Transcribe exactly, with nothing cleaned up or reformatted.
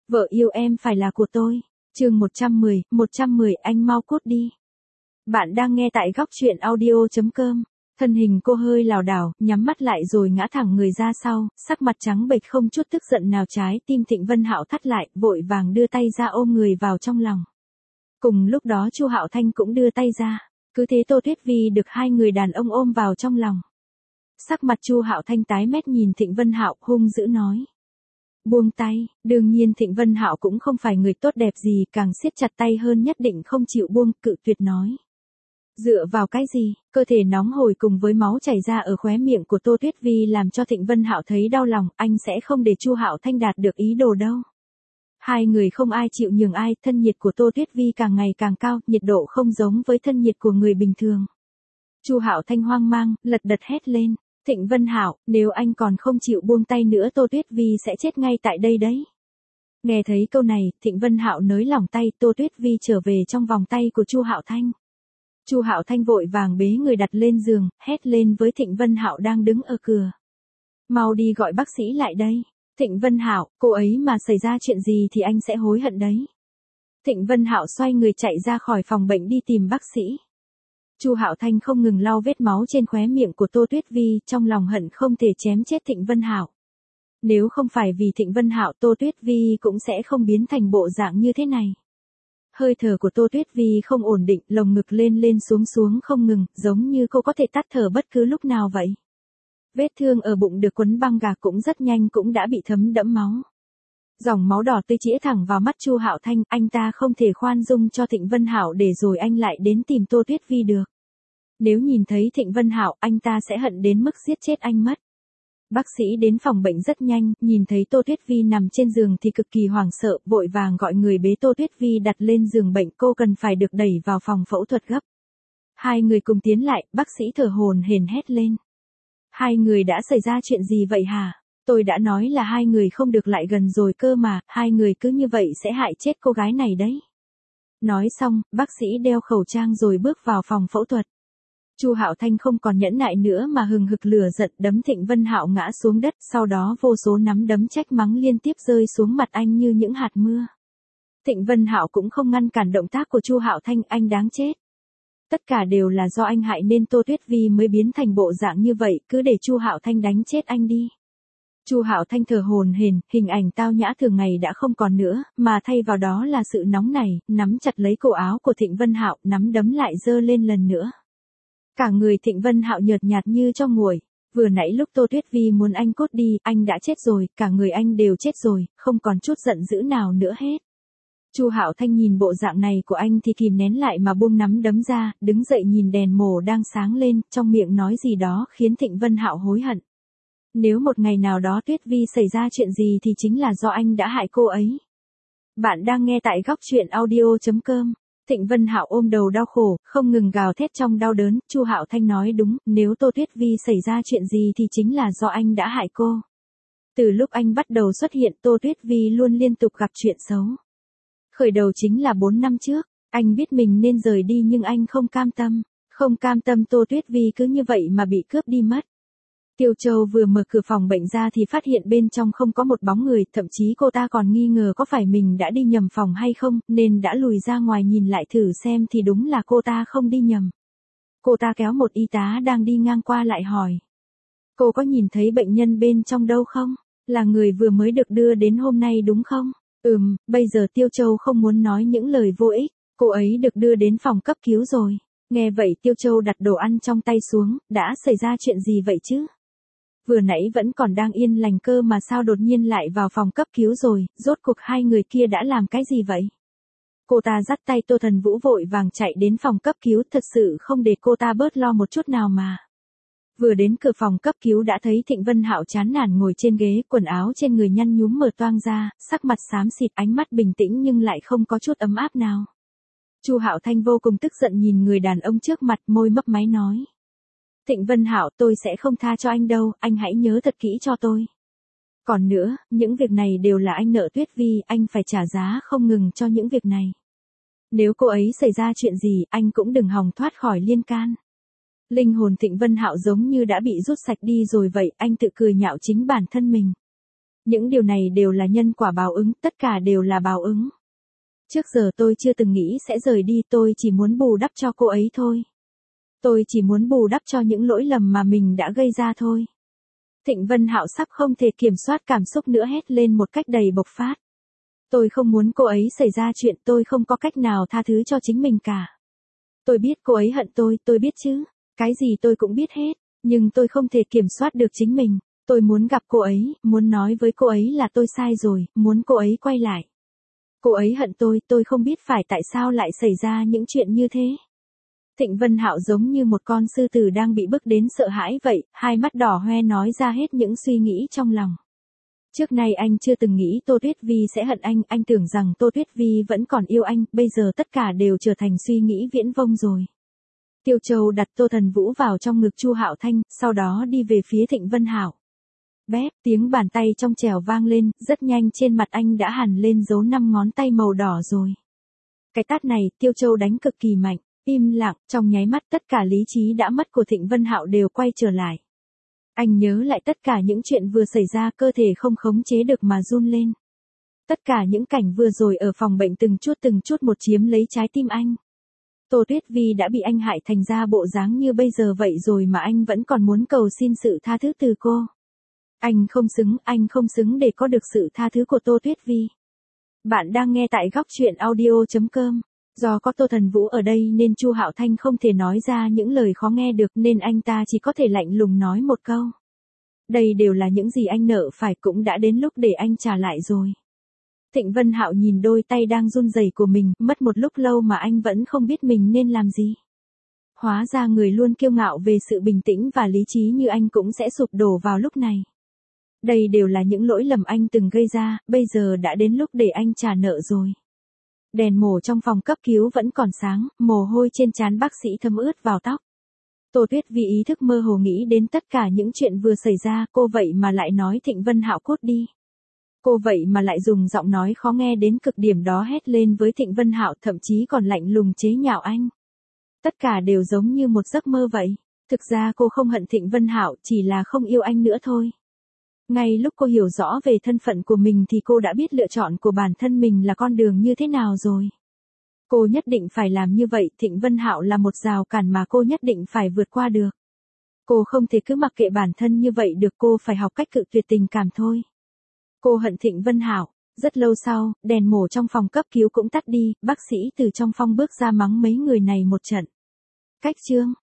Vợ yêu em phải là của tôi. Chương một trăm mười, một trăm mười anh mau cút đi. Bạn đang nghe tại góc truyện audio chấm com. Thân hình cô hơi lảo đảo, nhắm mắt lại rồi ngã thẳng người ra sau, sắc mặt trắng bệch không chút tức giận nào, trái tim Thịnh Vân Hạo thắt lại, vội vàng đưa tay ra ôm người vào trong lòng. Cùng lúc đó Chu Hạo Thanh cũng đưa tay ra, cứ thế Tô Tuyết Vi được hai người đàn ông ôm vào trong lòng. Sắc mặt Chu Hạo Thanh tái mét nhìn Thịnh Vân Hạo, hung dữ nói: "Buông tay." Đương nhiên Thịnh Vân Hạo cũng không phải người tốt đẹp gì, càng siết chặt tay hơn, nhất định không chịu buông, cự tuyệt nói: "Dựa vào cái gì?" Cơ thể nóng hổi cùng với máu chảy ra ở khóe miệng của Tô Tuyết Vi làm cho Thịnh Vân Hạo thấy đau lòng, anh sẽ không để Chu Hạo Thanh đạt được ý đồ đâu. Hai người không ai chịu nhường ai, thân nhiệt của Tô Tuyết Vi càng ngày càng cao, nhiệt độ không giống với thân nhiệt của người bình thường. Chu Hạo Thanh hoang mang, lật đật hét lên: "Thịnh Vân Hạo, nếu anh còn không chịu buông tay nữa Tô Tuyết Vi sẽ chết ngay tại đây đấy." Nghe thấy câu này, Thịnh Vân Hạo nới lỏng tay, Tô Tuyết Vi trở về trong vòng tay của Chu Hạo Thanh. Chu Hạo Thanh vội vàng bế người đặt lên giường, hét lên với Thịnh Vân Hạo đang đứng ở cửa: "Mau đi gọi bác sĩ lại đây." "Thịnh Vân Hạo, cô ấy mà xảy ra chuyện gì thì anh sẽ hối hận đấy." Thịnh Vân Hạo xoay người chạy ra khỏi phòng bệnh đi tìm bác sĩ. Chu Hạo Thanh không ngừng lau vết máu trên khóe miệng của Tô Tuyết Vi, trong lòng hận không thể chém chết Thịnh Vân Hạo. Nếu không phải vì Thịnh Vân Hạo, Tô Tuyết Vi cũng sẽ không biến thành bộ dạng như thế này. Hơi thở của Tô Tuyết Vi không ổn định, lồng ngực lên lên xuống xuống không ngừng, giống như cô có thể tắt thở bất cứ lúc nào vậy. Vết thương ở bụng được quấn băng gạc cũng rất nhanh cũng đã bị thấm đẫm máu. Dòng máu đỏ tươi chĩa thẳng vào mắt Chu Hạo Thanh, anh ta không thể khoan dung cho Thịnh Vân Hạo để rồi anh lại đến tìm Tô Tuyết Vi được. Nếu nhìn thấy Thịnh Vân Hạo, anh ta sẽ hận đến mức giết chết anh mất. Bác sĩ đến phòng bệnh rất nhanh, nhìn thấy Tô Tuyết Vi nằm trên giường thì cực kỳ hoảng sợ, vội vàng gọi người bế Tô Tuyết Vi đặt lên giường bệnh, cô cần phải được đẩy vào phòng phẫu thuật gấp. Hai người cùng tiến lại, bác sĩ thở hổn hển hét lên: "Hai người đã xảy ra chuyện gì vậy hả? Tôi đã nói là hai người không được lại gần rồi cơ mà, hai người cứ như vậy sẽ hại chết cô gái này đấy." Nói xong, bác sĩ đeo khẩu trang rồi bước vào phòng phẫu thuật. Chu Hạo Thanh không còn nhẫn nại nữa mà hừng hực lửa giận đấm Thịnh Vân Hạo ngã xuống đất, sau đó vô số nắm đấm trách mắng liên tiếp rơi xuống mặt anh như những hạt mưa. Thịnh Vân Hạo cũng không ngăn cản động tác của Chu Hạo Thanh, anh đáng chết. Tất cả đều là do anh hại nên Tô Tuyết Vi mới biến thành bộ dạng như vậy, cứ để Chu Hạo Thanh đánh chết anh đi. Chu Hạo Thanh thở hổn hển, hình ảnh tao nhã thường ngày đã không còn nữa, mà thay vào đó là sự nóng nảy, nắm chặt lấy cổ áo của Thịnh Vân Hạo, nắm đấm lại giơ lên lần nữa. Cả người Thịnh Vân Hạo nhợt nhạt như cho nguội. Vừa nãy lúc Tô Tuyết Vi muốn anh cút đi, anh đã chết rồi, cả người anh đều chết rồi, không còn chút giận dữ nào nữa hết. Chu Hạo Thanh nhìn bộ dạng này của anh thì kìm nén lại mà buông nắm đấm ra, đứng dậy nhìn đèn mổ đang sáng lên, trong miệng nói gì đó khiến Thịnh Vân Hạo hối hận. Nếu một ngày nào đó Tuyết Vi xảy ra chuyện gì thì chính là do anh đã hại cô ấy. Bạn đang nghe tại góc truyện audio chấm com. Thịnh Vân Hạo ôm đầu đau khổ, không ngừng gào thét trong đau đớn. Chu Hạo Thanh nói đúng, nếu Tô Tuyết Vi xảy ra chuyện gì thì chính là do anh đã hại cô. Từ lúc anh bắt đầu xuất hiện, Tô Tuyết Vi luôn liên tục gặp chuyện xấu. Khởi đầu chính là bốn năm trước, anh biết mình nên rời đi nhưng anh không cam tâm, không cam tâm Tô Tuyết Vi cứ như vậy mà bị cướp đi mất. Tiêu Châu vừa mở cửa phòng bệnh ra thì phát hiện bên trong không có một bóng người, thậm chí cô ta còn nghi ngờ có phải mình đã đi nhầm phòng hay không, nên đã lùi ra ngoài nhìn lại thử xem thì đúng là cô ta không đi nhầm. Cô ta kéo một y tá đang đi ngang qua lại hỏi: "Cô có nhìn thấy bệnh nhân bên trong đâu không? Là người vừa mới được đưa đến hôm nay đúng không?" Ừm, bây giờ Tiêu Châu không muốn nói những lời vô ích, cô ấy được đưa đến phòng cấp cứu rồi. Nghe vậy Tiêu Châu đặt đồ ăn trong tay xuống, đã xảy ra chuyện gì vậy chứ? Vừa nãy vẫn còn đang yên lành cơ mà sao đột nhiên lại vào phòng cấp cứu rồi, rốt cuộc hai người kia đã làm cái gì vậy? Cô ta dắt tay Tô Thần Vũ vội vàng chạy đến phòng cấp cứu, thật sự không để cô ta bớt lo một chút nào mà. Vừa đến cửa phòng cấp cứu đã thấy Thịnh Vân Hạo chán nản ngồi trên ghế, quần áo trên người nhăn nhúm mở toang ra, sắc mặt xám xịt, ánh mắt bình tĩnh nhưng lại không có chút ấm áp nào. Chu Hạo Thanh vô cùng tức giận nhìn người đàn ông trước mặt, môi mấp máy nói: "Thịnh Vân Hạo, tôi sẽ không tha cho anh đâu, anh hãy nhớ thật kỹ cho tôi. Còn nữa, những việc này đều là anh nợ Tuyết Vi, anh phải trả giá không ngừng cho những việc này. Nếu cô ấy xảy ra chuyện gì, anh cũng đừng hòng thoát khỏi liên can." Linh hồn Thịnh Vân Hạo giống như đã bị rút sạch đi rồi vậy, anh tự cười nhạo chính bản thân mình. Những điều này đều là nhân quả báo ứng, tất cả đều là báo ứng. Trước giờ tôi chưa từng nghĩ sẽ rời đi, tôi chỉ muốn bù đắp cho cô ấy thôi. Tôi chỉ muốn bù đắp cho những lỗi lầm mà mình đã gây ra thôi. Thịnh Vân Hạo sắp không thể kiểm soát cảm xúc nữa hét lên một cách đầy bộc phát. Tôi không muốn cô ấy xảy ra chuyện, tôi không có cách nào tha thứ cho chính mình cả. Tôi biết cô ấy hận tôi, tôi biết chứ, cái gì tôi cũng biết hết, nhưng tôi không thể kiểm soát được chính mình. Tôi muốn gặp cô ấy, muốn nói với cô ấy là tôi sai rồi, muốn cô ấy quay lại. Cô ấy hận tôi, tôi không biết phải tại sao lại xảy ra những chuyện như thế. Thịnh Vân Hạo giống như một con sư tử đang bị bức đến sợ hãi vậy, hai mắt đỏ hoe nói ra hết những suy nghĩ trong lòng. Trước nay anh chưa từng nghĩ Tô Tuyết Vi sẽ hận anh, anh tưởng rằng Tô Tuyết Vi vẫn còn yêu anh, bây giờ tất cả đều trở thành suy nghĩ viễn vông rồi. Tiêu Châu đặt Tô Thần Vũ vào trong ngực Chu Hạo Thanh, sau đó đi về phía Thịnh Vân Hạo. Bép, tiếng bàn tay trong trèo vang lên, rất nhanh trên mặt anh đã hằn lên dấu năm ngón tay màu đỏ rồi. Cái tát này, Tiêu Châu đánh cực kỳ mạnh, im lặng, trong nháy mắt tất cả lý trí đã mất của Thịnh Vân Hạo đều quay trở lại. Anh nhớ lại tất cả những chuyện vừa xảy ra, cơ thể không khống chế được mà run lên. Tất cả những cảnh vừa rồi ở phòng bệnh từng chút từng chút một chiếm lấy trái tim anh. Tô Tuyết Vi đã bị anh hại thành ra bộ dáng như bây giờ vậy rồi mà anh vẫn còn muốn cầu xin sự tha thứ từ cô. Anh không xứng, anh không xứng để có được sự tha thứ của Tô Tuyết Vi. Bạn đang nghe tại góc truyện audio chấm com. Do có Tô Thần Vũ ở đây nên Chu Hạo Thanh không thể nói ra những lời khó nghe được nên anh ta chỉ có thể lạnh lùng nói một câu. Đây đều là những gì anh nợ phải, cũng đã đến lúc để anh trả lại rồi. Thịnh Vân Hạo nhìn đôi tay đang run rẩy của mình, mất một lúc lâu mà anh vẫn không biết mình nên làm gì. Hóa ra người luôn kiêu ngạo về sự bình tĩnh và lý trí như anh cũng sẽ sụp đổ vào lúc này. Đây đều là những lỗi lầm anh từng gây ra, bây giờ đã đến lúc để anh trả nợ rồi. Đèn mổ trong phòng cấp cứu vẫn còn sáng, mồ hôi trên trán bác sĩ thấm ướt vào tóc. Tô Tuyết Vi ý thức mơ hồ nghĩ đến tất cả những chuyện vừa xảy ra, cô vậy mà lại nói Thịnh Vân Hạo cút đi. Cô vậy mà lại dùng giọng nói khó nghe đến cực điểm đó hét lên với Thịnh Vân Hạo, thậm chí còn lạnh lùng chế nhạo anh. Tất cả đều giống như một giấc mơ vậy. Thực ra cô không hận Thịnh Vân Hạo, chỉ là không yêu anh nữa thôi. Ngay lúc cô hiểu rõ về thân phận của mình thì cô đã biết lựa chọn của bản thân mình là con đường như thế nào rồi. Cô nhất định phải làm như vậy, Thịnh Vân Hạo là một rào cản mà cô nhất định phải vượt qua được. Cô không thể cứ mặc kệ bản thân như vậy được, cô phải học cách cự tuyệt tình cảm thôi. Cô hận Thịnh Vân Hạo. Rất lâu sau, đèn mổ trong phòng cấp cứu cũng tắt đi, bác sĩ từ trong phòng bước ra mắng mấy người này một trận. Cách chương